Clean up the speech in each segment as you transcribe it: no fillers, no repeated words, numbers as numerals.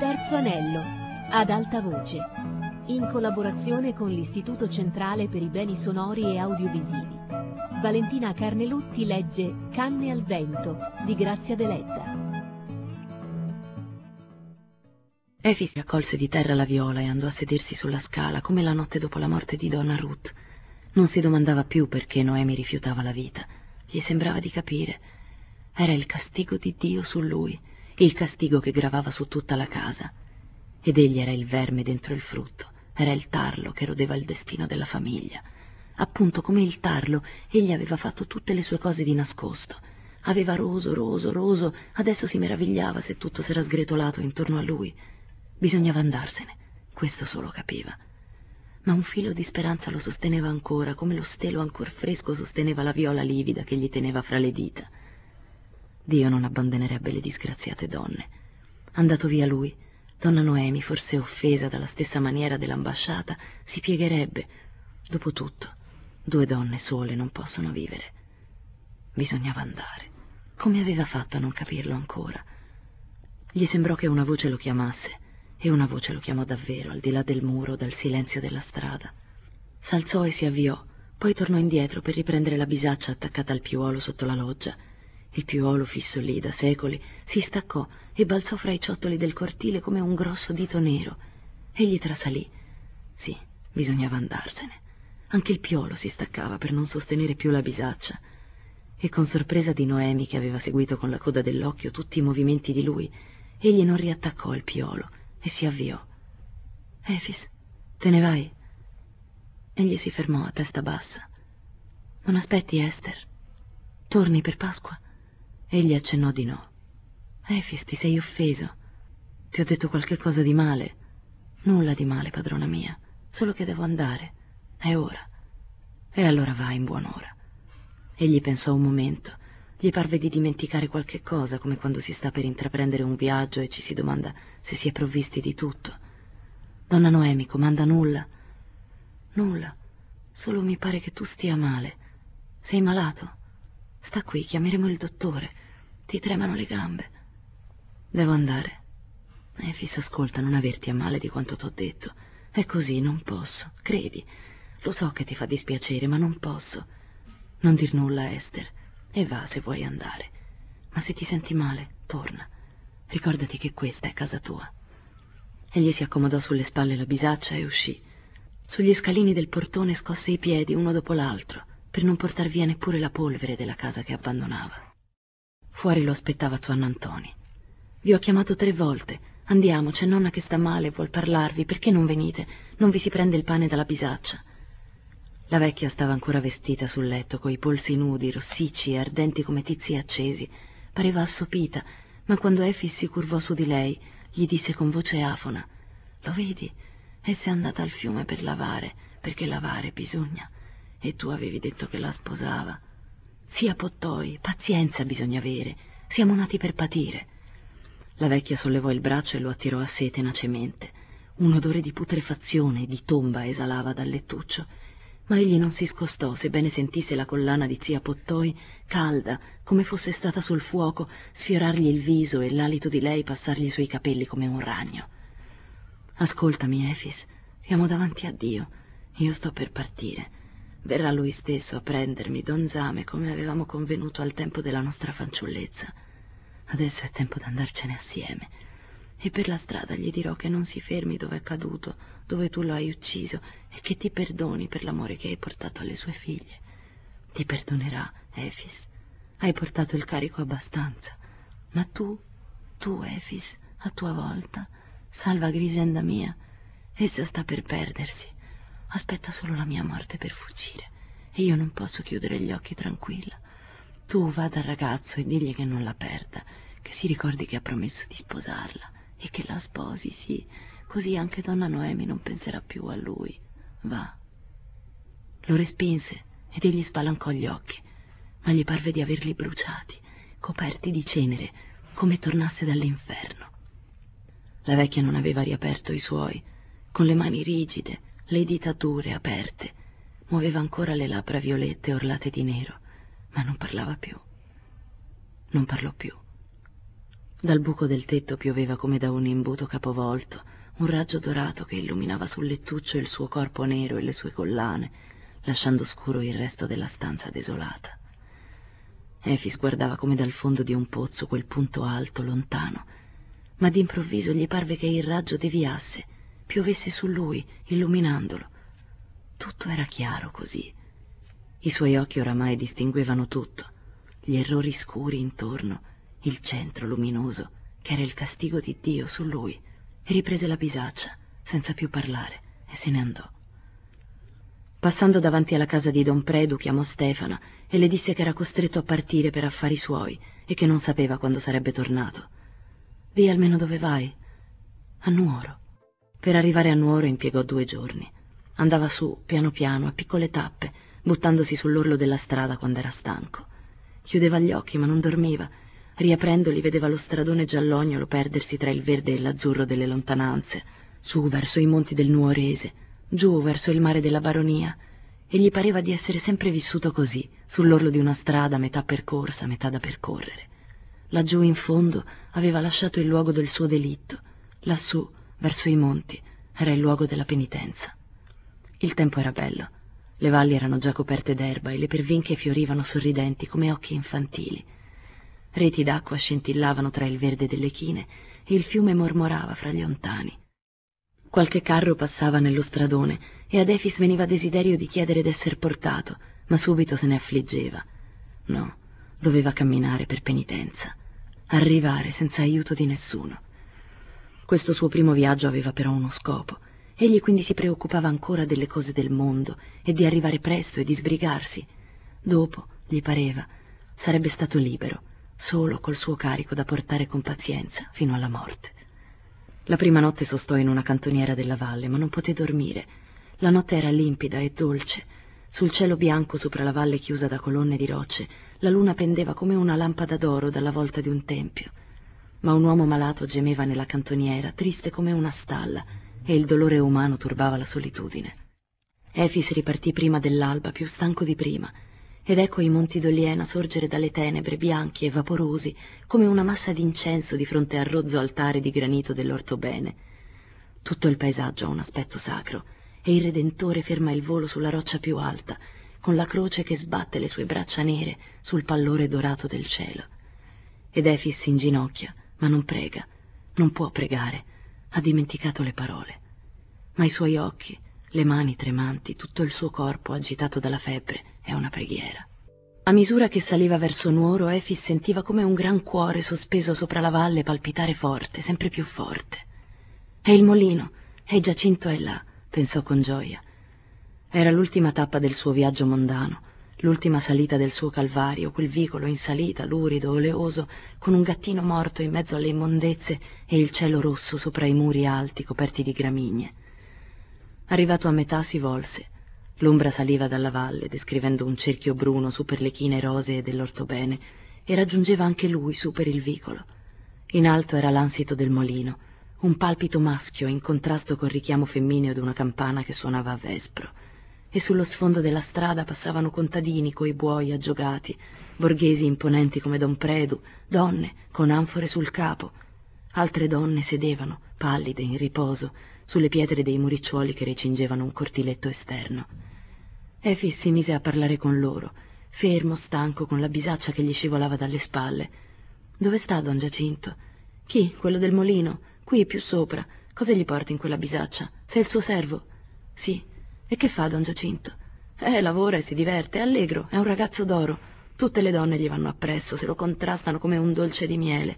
terzo anello, ad alta voce, in collaborazione con l'Istituto Centrale per i Beni Sonori e Audiovisivi. Valentina Carnelutti legge Canne al vento di Grazia Deledda. Efix raccolse di terra la viola e andò a sedersi sulla scala come la notte dopo la morte di donna Ruth. Non si domandava più perché Noemi rifiutava la vita. Gli sembrava di capire. Era il castigo di Dio su lui, il castigo che gravava su tutta la casa. Ed egli era il verme dentro il frutto, era il tarlo che rodeva il destino della famiglia. Appunto come il tarlo, egli aveva fatto tutte le sue cose di nascosto. Aveva roso, adesso si meravigliava se tutto s'era sgretolato intorno a lui. Bisognava andarsene, questo solo capiva. Ma un filo di speranza lo sosteneva ancora, come lo stelo ancor fresco sosteneva la viola livida che gli teneva fra le dita. Dio non abbandonerebbe le disgraziate donne. Andato via lui, donna Noemi, forse offesa dalla stessa maniera dell'ambasciata, si piegherebbe. Dopotutto, 2 donne sole non possono vivere. Bisognava andare. Come aveva fatto a non capirlo ancora? Gli sembrò che una voce lo chiamasse, e una voce lo chiamò davvero, al di là del muro, dal silenzio della strada. S'alzò e si avviò, poi tornò indietro per riprendere la bisaccia attaccata al piuolo sotto la loggia. Il piuolo, fisso lì da secoli, si staccò e balzò fra i ciottoli del cortile come un grosso dito nero. Egli trasalì. Sì, bisognava andarsene. Anche il piuolo si staccava per non sostenere più la bisaccia. E con sorpresa di Noemi, che aveva seguito con la coda dell'occhio tutti i movimenti di lui, egli non riattaccò il piuolo e si avviò. Efix, te ne vai? Egli si fermò a testa bassa. Non aspetti Esther? Torni per Pasqua? Egli accennò di no. Efix, ti sei offeso. Ti ho detto qualche cosa di male? Nulla di male, padrona mia, solo che devo andare. È ora. E allora vai in buon'ora. Egli pensò un momento. Gli parve di dimenticare qualche cosa, come quando si sta per intraprendere un viaggio e ci si domanda se si è provvisti di tutto. Donna Noemi comanda nulla? Nulla. Solo mi pare che tu stia male. Sei malato? Sta qui, chiameremo il dottore. Ti tremano le gambe. Devo andare. Efix, ascolta, non averti a male di quanto t'ho detto. È così, non posso, credi. Lo so che ti fa dispiacere, ma non posso. Non dir nulla, Esther, e va se vuoi andare. Ma se ti senti male, torna. Ricordati che questa è casa tua. Egli si accomodò sulle spalle la bisaccia e uscì. Sugli scalini del portone scosse i piedi uno dopo l'altro, per non portar via neppure la polvere della casa che abbandonava. Fuori lo aspettava Zuanna Antoni. Vi ho chiamato 3 volte. Andiamo, c'è nonna che sta male, vuol parlarvi. Perché non venite? Non vi si prende il pane dalla bisaccia. La vecchia stava ancora vestita sul letto, coi polsi nudi, rossicci e ardenti come tizi accesi. Pareva assopita, ma quando Efix si curvò su di lei, gli disse con voce afona: «Lo vedi? Essa è andata al fiume per lavare, perché lavare bisogna. E tu avevi detto che la sposava. Sia Pottoi, pazienza bisogna avere. Siamo nati per patire». La vecchia sollevò il braccio e lo attirò a sé tenacemente. Un odore di putrefazione, di tomba esalava dal lettuccio, ma egli non si scostò, sebbene sentisse la collana di zia Pottoi, calda, come fosse stata sul fuoco, sfiorargli il viso e l'alito di lei passargli sui capelli come un ragno. «Ascoltami, Efix, siamo davanti a Dio. Io sto per partire. Verrà lui stesso a prendermi, Don Zame, come avevamo convenuto al tempo della nostra fanciullezza. Adesso è tempo d'andarcene assieme. E per la strada gli dirò che non si fermi dove è caduto, dove tu lo hai ucciso, e che ti perdoni per l'amore che hai portato alle sue figlie. Ti perdonerà, Efix. Hai portato il carico abbastanza. Ma tu, Efix, a tua volta, salva Grisenda mia. Essa sta per perdersi. Aspetta solo la mia morte per fuggire, e io non posso chiudere gli occhi tranquilla. Tu va dal ragazzo e digli che non la perda, che si ricordi che ha promesso di sposarla e che la sposi, sì, così anche donna Noemi non penserà più a lui. Va». Lo respinse ed egli spalancò gli occhi, ma gli parve di averli bruciati, coperti di cenere, come tornasse dall'inferno. La vecchia non aveva riaperto i suoi, con le mani rigide, le dita dure, aperte, muoveva ancora le labbra violette orlate di nero, ma non parlava più. Non parlò più. Dal buco del tetto pioveva come da un imbuto capovolto, un raggio dorato che illuminava sul lettuccio il suo corpo nero e le sue collane, lasciando scuro il resto della stanza desolata. Efis guardava come dal fondo di un pozzo quel punto alto, lontano, ma d'improvviso gli parve che il raggio deviasse, piovesse su lui, illuminandolo. Tutto era chiaro così. I suoi occhi oramai distinguevano tutto, gli errori scuri intorno, il centro luminoso, che era il castigo di Dio su lui, e riprese la bisaccia, senza più parlare, e se ne andò. Passando davanti alla casa di don Predu chiamò Stefana e le disse che era costretto a partire per affari suoi e che non sapeva quando sarebbe tornato. «Dì almeno dove vai?» «A Nuoro». Per arrivare a Nuoro impiegò 2 giorni. Andava su, piano piano, a piccole tappe, buttandosi sull'orlo della strada quando era stanco. Chiudeva gli occhi ma non dormiva. Riaprendoli vedeva lo stradone giallognolo perdersi tra il verde e l'azzurro delle lontananze, su verso i monti del Nuorese, giù verso il mare della Baronia, e gli pareva di essere sempre vissuto così, sull'orlo di una strada metà percorsa, metà da percorrere. Laggiù in fondo aveva lasciato il luogo del suo delitto, lassù, verso i monti, era il luogo della penitenza. Il tempo era bello, le valli erano già coperte d'erba e le pervinche fiorivano sorridenti come occhi infantili. Reti d'acqua scintillavano tra il verde delle chine e il fiume mormorava fra gli ontani. Qualche carro passava nello stradone e ad Efis veniva desiderio di chiedere d'esser portato, ma subito se ne affliggeva. No, doveva camminare per penitenza, arrivare senza aiuto di nessuno. Questo suo primo viaggio aveva però uno scopo. Egli quindi si preoccupava ancora delle cose del mondo e di arrivare presto e di sbrigarsi. Dopo, gli pareva, sarebbe stato libero, solo col suo carico da portare con pazienza fino alla morte. La prima notte sostò in una cantoniera della valle, ma non poté dormire. La notte era limpida e dolce. Sul cielo bianco sopra la valle chiusa da colonne di rocce, la luna pendeva come una lampada d'oro dalla volta di un tempio. Ma un uomo malato gemeva nella cantoniera, triste come una stalla, e il dolore umano turbava la solitudine. Efis ripartì prima dell'alba, più stanco di prima, ed ecco i monti d'Oliena sorgere dalle tenebre, bianchi e vaporosi, come una massa d'incenso di fronte al rozzo altare di granito dell'Orthobene. Tutto il paesaggio ha un aspetto sacro, e il Redentore ferma il volo sulla roccia più alta, con la croce che sbatte le sue braccia nere sul pallore dorato del cielo. Ed Efis si inginocchia, ma non prega, non può pregare, ha dimenticato le parole. Ma i suoi occhi, le mani tremanti, tutto il suo corpo agitato dalla febbre, è una preghiera. A misura che saliva verso Nuoro, Efis sentiva come un gran cuore sospeso sopra la valle palpitare forte, sempre più forte. «È il molino, e Giacinto è là», pensò con gioia. Era l'ultima tappa del suo viaggio mondano, l'ultima salita del suo calvario, quel vicolo in salita, lurido, oleoso, con un gattino morto in mezzo alle immondezze e il cielo rosso sopra i muri alti coperti di gramigne. Arrivato a metà si volse. L'ombra saliva dalla valle, descrivendo un cerchio bruno su per le chine rosee dell'Orthobene, e raggiungeva anche lui su per il vicolo. In alto era l'ansito del molino, un palpito maschio in contrasto col richiamo femmineo d'una campana che suonava a vespro, e sullo sfondo della strada passavano contadini coi buoi aggiogati, borghesi imponenti come don Predu, donne con anfore sul capo. Altre donne sedevano, pallide, in riposo, sulle pietre dei muricciuoli che recingevano un cortiletto esterno. Efis si mise a parlare con loro, fermo, stanco, con la bisaccia che gli scivolava dalle spalle. «Dove sta don Giacinto?» «Chi? Quello del molino? Qui, più sopra. Cosa gli porta in quella bisaccia? Sei il suo servo?» «Sì. E che fa don Giacinto?» Lavora e si diverte, è allegro, è un ragazzo d'oro. Tutte le donne gli vanno appresso, se lo contrastano come un dolce di miele».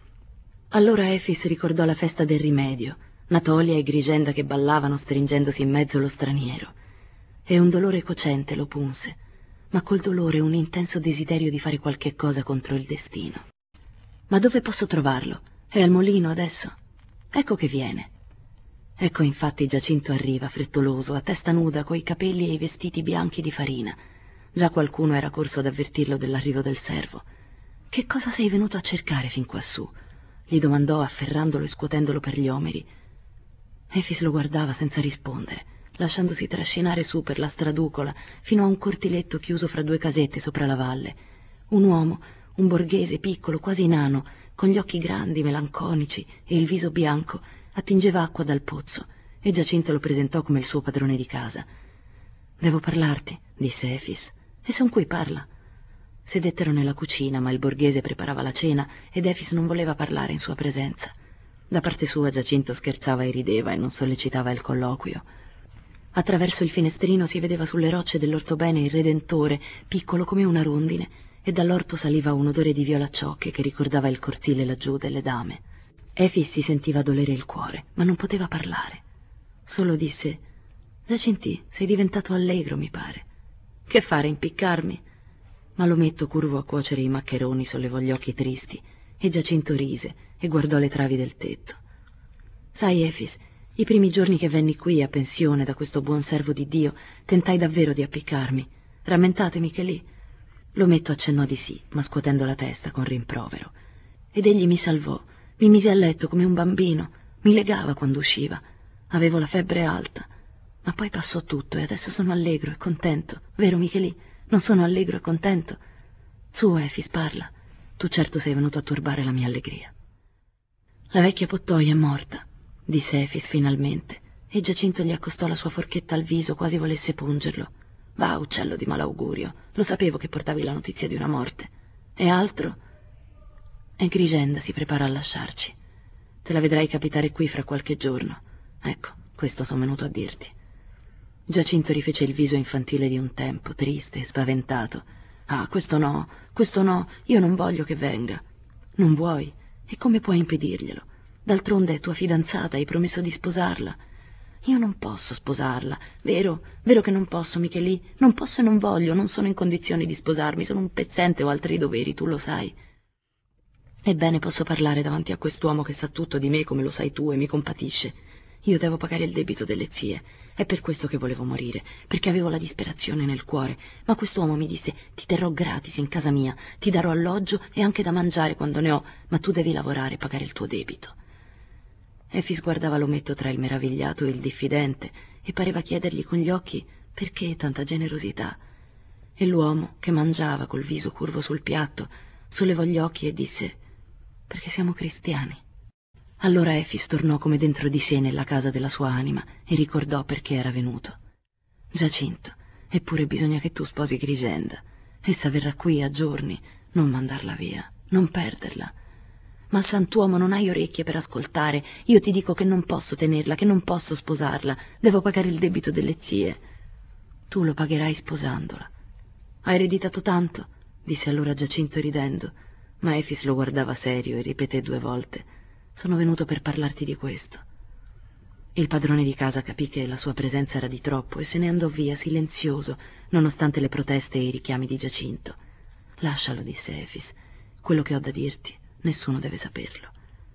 Allora Efis ricordò la festa del rimedio, Natolia e Grigenda che ballavano stringendosi in mezzo lo straniero. E un dolore cocente lo punse, ma col dolore un intenso desiderio di fare qualche cosa contro il destino. «Ma dove posso trovarlo? È al molino adesso?» «Ecco che viene». Ecco infatti Giacinto arriva, frettoloso, a testa nuda, coi capelli e i vestiti bianchi di farina. Già qualcuno era corso ad avvertirlo dell'arrivo del servo. «Che cosa sei venuto a cercare fin quassù?» gli domandò afferrandolo e scuotendolo per gli omeri. Efis lo guardava senza rispondere, lasciandosi trascinare su per la straducola fino a un cortiletto chiuso fra 2 casette sopra la valle. Un uomo, un borghese piccolo, quasi nano, con gli occhi grandi, melanconici e il viso bianco, attingeva acqua dal pozzo e Giacinto lo presentò come il suo padrone di casa. «Devo parlarti», disse Efis. «E son qui, parla». Sedettero nella cucina, ma il borghese preparava la cena ed Efis non voleva parlare in sua presenza. Da parte sua Giacinto scherzava e rideva e non sollecitava il colloquio. Attraverso il finestrino si vedeva sulle rocce dell'orthobene il Redentore, piccolo come una rondine, e dall'orto saliva un odore di violacciocche che ricordava il cortile laggiù delle dame. Efis si sentiva dolere il cuore, ma non poteva parlare. Solo disse: «Giacintì, sei diventato allegro, mi pare. Che fare, impiccarmi?» Ma l'ometto, curvo a cuocere i maccheroni, sollevò gli occhi tristi e Giacinto rise e guardò le travi del tetto. «Sai, Efis, i primi giorni che venni qui a pensione da questo buon servo di Dio tentai davvero di appiccarmi. Rammentatemi che lì...» L'ometto accennò di sì, ma scuotendo la testa con rimprovero. «Ed egli mi salvò, mi mise a letto come un bambino, mi legava quando usciva. Avevo la febbre alta, ma poi passò tutto e adesso sono allegro e contento, vero Michelì? Non sono allegro e contento? Su, Efis, parla. Tu certo sei venuto a turbare la mia allegria». «La vecchia Pottoi è morta», disse Efis finalmente, e Giacinto gli accostò la sua forchetta al viso, quasi volesse pungerlo. «Va, uccello di malaugurio, lo sapevo che portavi la notizia di una morte. E altro?» «E Grigenda si prepara a lasciarci. Te la vedrai capitare qui fra qualche giorno. Ecco, questo sono venuto a dirti». Giacinto rifece il viso infantile di un tempo, triste e spaventato. «Ah, questo no, io non voglio che venga». «Non vuoi? E come puoi impedirglielo? D'altronde è tua fidanzata, hai promesso di sposarla». «Io non posso sposarla, vero che non posso, Michelì? Non posso e non voglio, non sono in condizioni di sposarmi, sono un pezzente, ho altri doveri, tu lo sai». «Ebbene, posso parlare davanti a quest'uomo che sa tutto di me come lo sai tu e mi compatisce. Io devo pagare il debito delle zie. È per questo che volevo morire, perché avevo la disperazione nel cuore. Ma quest'uomo mi disse: ti terrò gratis in casa mia, ti darò alloggio e anche da mangiare quando ne ho, ma tu devi lavorare e pagare il tuo debito». Efis guardava l'ometto tra il meravigliato e il diffidente e pareva chiedergli con gli occhi perché tanta generosità. E l'uomo, che mangiava col viso curvo sul piatto, sollevò gli occhi e disse: «Perché siamo cristiani». Allora Efis tornò come dentro di sé nella casa della sua anima e ricordò perché era venuto. «Giacinto, eppure bisogna che tu sposi Grigenda. Essa verrà qui a giorni, non mandarla via, non perderla». «Ma santuomo, non hai orecchie per ascoltare. Io ti dico che non posso tenerla, che non posso sposarla. Devo pagare il debito delle zie». «Tu lo pagherai sposandola». «Hai ereditato tanto?» disse allora Giacinto ridendo, ma Efis lo guardava serio e ripeté 2 volte: «Sono venuto per parlarti di questo». Il padrone di casa capì che la sua presenza era di troppo e se ne andò via silenzioso, nonostante le proteste e i richiami di Giacinto. «Lascialo», disse Efis. «Quello che ho da dirti nessuno deve saperlo».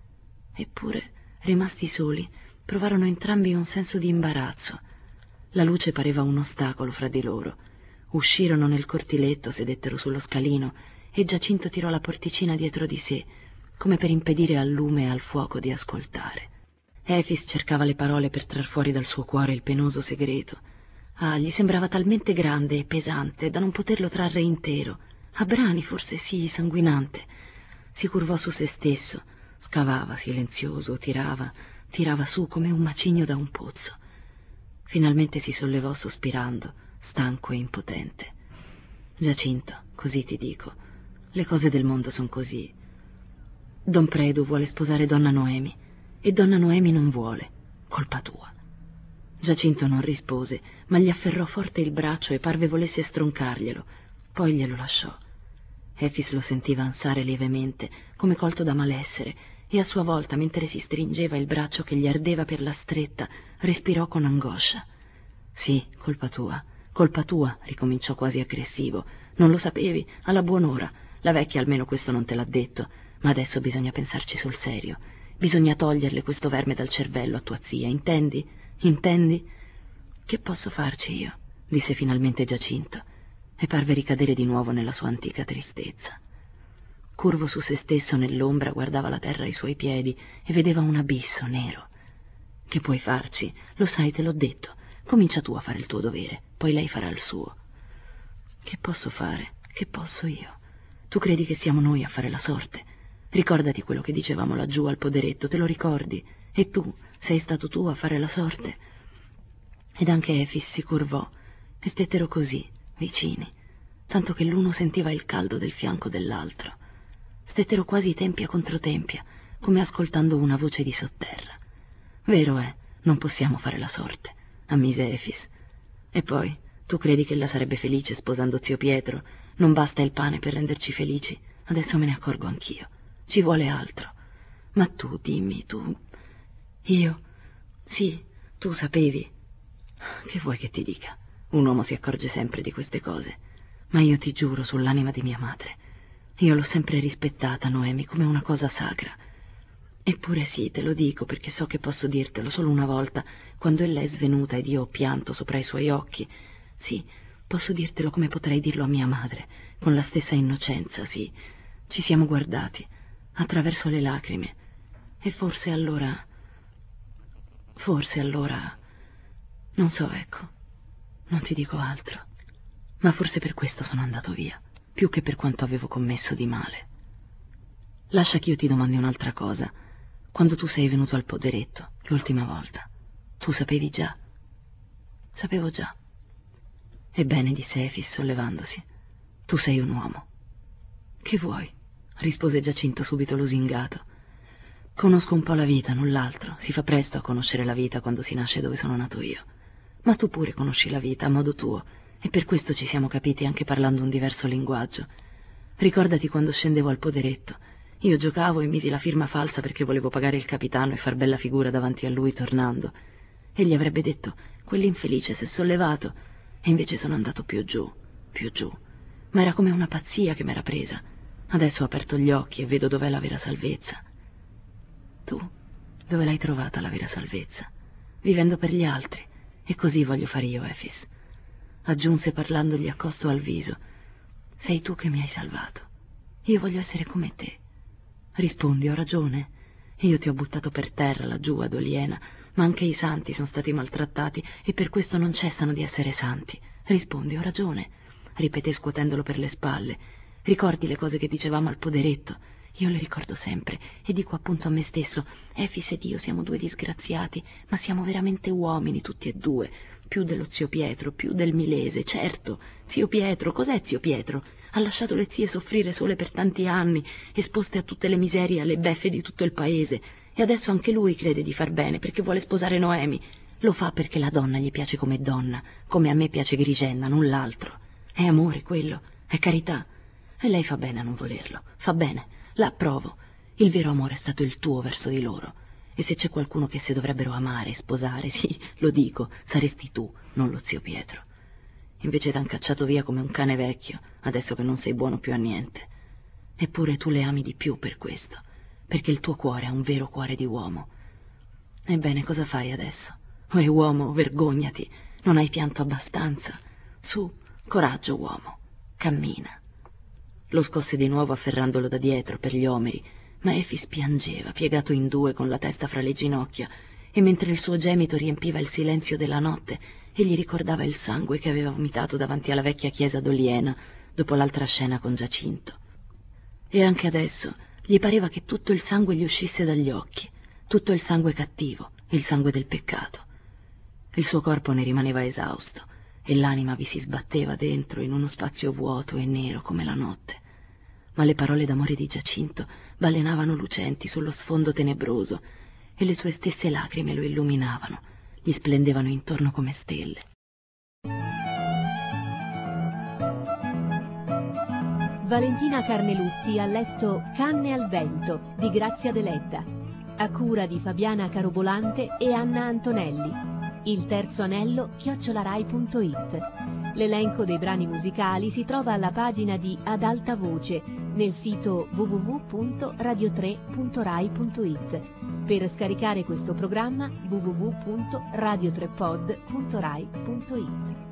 Eppure, rimasti soli, provarono entrambi un senso di imbarazzo. La luce pareva un ostacolo fra di loro. Uscirono nel cortiletto, sedettero sullo scalino e Giacinto tirò la porticina dietro di sé, come per impedire al lume e al fuoco di ascoltare. Efis cercava le parole per trar fuori dal suo cuore il penoso segreto. Ah, gli sembrava talmente grande e pesante da non poterlo trarre intero. A brani, forse sì, sanguinante. Si curvò su se stesso, scavava silenzioso, tirava su come un macigno da un pozzo. Finalmente si sollevò sospirando, stanco e impotente. «Giacinto, così ti dico, le cose del mondo son così. Don Predu vuole sposare donna Noemi e donna Noemi non vuole, colpa tua». Giacinto non rispose, ma gli afferrò forte il braccio e parve volesse stroncarglielo, poi glielo lasciò. Efis lo sentiva ansare lievemente, come colto da malessere, e a sua volta, mentre si stringeva il braccio che gli ardeva per la stretta, respirò con angoscia. «Sì, colpa tua», ricominciò quasi aggressivo. «Non lo sapevi? Alla buon'ora. La vecchia almeno questo non te l'ha detto, ma adesso bisogna pensarci sul serio. Bisogna toglierle questo verme dal cervello a tua zia, intendi? Intendi?» «Che posso farci io?» disse finalmente Giacinto, e parve ricadere di nuovo nella sua antica tristezza. Curvo su se stesso nell'ombra guardava la terra ai suoi piedi e vedeva un abisso nero. «Che puoi farci? Lo sai, te l'ho detto. Comincia tu a fare il tuo dovere, poi lei farà il suo». «Che posso fare? Che posso io? Tu credi che siamo noi a fare la sorte? Ricordati quello che dicevamo laggiù al poderetto, te lo ricordi? E tu, sei stato tu a fare la sorte? Ed anche Efis si curvò e stettero così, vicini, tanto che l'uno sentiva il caldo del fianco dell'altro. Stettero quasi tempia contro tempia, come ascoltando una voce di sotterra. Vero è, non possiamo fare la sorte, ammise Efis. E poi, tu credi che ella sarebbe felice sposando zio Pietro? Non basta il pane per renderci felici? Adesso me ne accorgo anch'io. Ci vuole altro. Ma tu, dimmi, tu... Io? Sì, tu sapevi. Che vuoi che ti dica? Un uomo si accorge sempre di queste cose. Ma io ti giuro sull'anima di mia madre. Io l'ho sempre rispettata, Noemi, come una cosa sacra. Eppure sì, te lo dico perché so che posso dirtelo solo una volta, quando ella è svenuta ed io ho pianto sopra i suoi occhi. Sì, posso dirtelo come potrei dirlo a mia madre, con la stessa innocenza, sì. Ci siamo guardati, attraverso le lacrime. E forse allora... Non so, ecco. Non ti dico altro. Ma forse per questo sono andato via, più che per quanto avevo commesso di male. Lascia che io ti domandi un'altra cosa. Quando tu sei venuto al poderetto, l'ultima volta, tu sapevi già? Sapevo già. Ebbene, disse Efis sollevandosi, tu sei un uomo. Che vuoi? Rispose Giacinto subito lusingato. Conosco un po' la vita, null'altro. Si fa presto a conoscere la vita quando si nasce dove sono nato io. Ma tu pure conosci la vita a modo tuo, e per questo ci siamo capiti anche parlando un diverso linguaggio. Ricordati quando scendevo al poderetto. Io giocavo e misi la firma falsa perché volevo pagare il capitano e far bella figura davanti a lui tornando. Egli avrebbe detto, quell'infelice s'è sollevato, e invece sono andato più giù, più giù. Ma era come una pazzia che m'era presa. Adesso ho aperto gli occhi e vedo dov'è la vera salvezza. Tu, dove l'hai trovata la vera salvezza? Vivendo per gli altri, e così voglio fare io, Efis. Aggiunse parlandogli accosto al viso. Sei tu che mi hai salvato. Io voglio essere come te. Rispondi, ho ragione. Io ti ho buttato per terra laggiù ad Oliena, ma anche i santi sono stati maltrattati e per questo non cessano di essere santi. Rispondi, ho ragione. Ripeté scuotendolo per le spalle. Ricordi le cose che dicevamo al poderetto? Io le ricordo sempre e dico appunto a me stesso, Efis ed io siamo due disgraziati, ma siamo veramente uomini tutti e due, più dello zio Pietro, più del Milese, certo. Zio Pietro, cos'è zio Pietro? Ha lasciato le zie soffrire sole per tanti anni, esposte a tutte le miserie e alle beffe di tutto il paese, e adesso anche lui crede di far bene perché vuole sposare Noemi. Lo fa perché la donna gli piace come donna, come a me piace Grigenna, null'altro. È amore quello, è carità. E lei fa bene a non volerlo, fa bene, la approvo. Il vero amore è stato il tuo verso di loro. E se c'è qualcuno che si dovrebbero amare e sposare, sì, lo dico, saresti tu, non lo zio Pietro. Invece t'han cacciato via come un cane vecchio, adesso che non sei buono più a niente. Eppure tu le ami di più per questo, perché il tuo cuore è un vero cuore di uomo. Ebbene, cosa fai adesso? Oh, uomo, vergognati, non hai pianto abbastanza. Su, coraggio, uomo, cammina. Lo scosse di nuovo afferrandolo da dietro per gli omeri, ma Efis piangeva, piegato in due con la testa fra le ginocchia, e mentre il suo gemito riempiva il silenzio della notte, egli ricordava il sangue che aveva vomitato davanti alla vecchia chiesa d'Oliena dopo l'altra scena con Giacinto. E anche adesso gli pareva che tutto il sangue gli uscisse dagli occhi, tutto il sangue cattivo, il sangue del peccato. Il suo corpo ne rimaneva esausto e l'anima vi si sbatteva dentro in uno spazio vuoto e nero come la notte. Ma le parole d'amore di Giacinto balenavano lucenti sullo sfondo tenebroso e le sue stesse lacrime lo illuminavano, gli splendevano intorno come stelle. Valentina Carnelutti ha letto Canne al vento di Grazia Deledda, a cura di Fabiana Carobolante e Anna Antonelli. Il terzo anello @rai.it. L'elenco dei brani musicali si trova alla pagina di Ad alta voce nel sito www.radio3.rai.it. Per scaricare questo programma www.radio3pod.rai.it.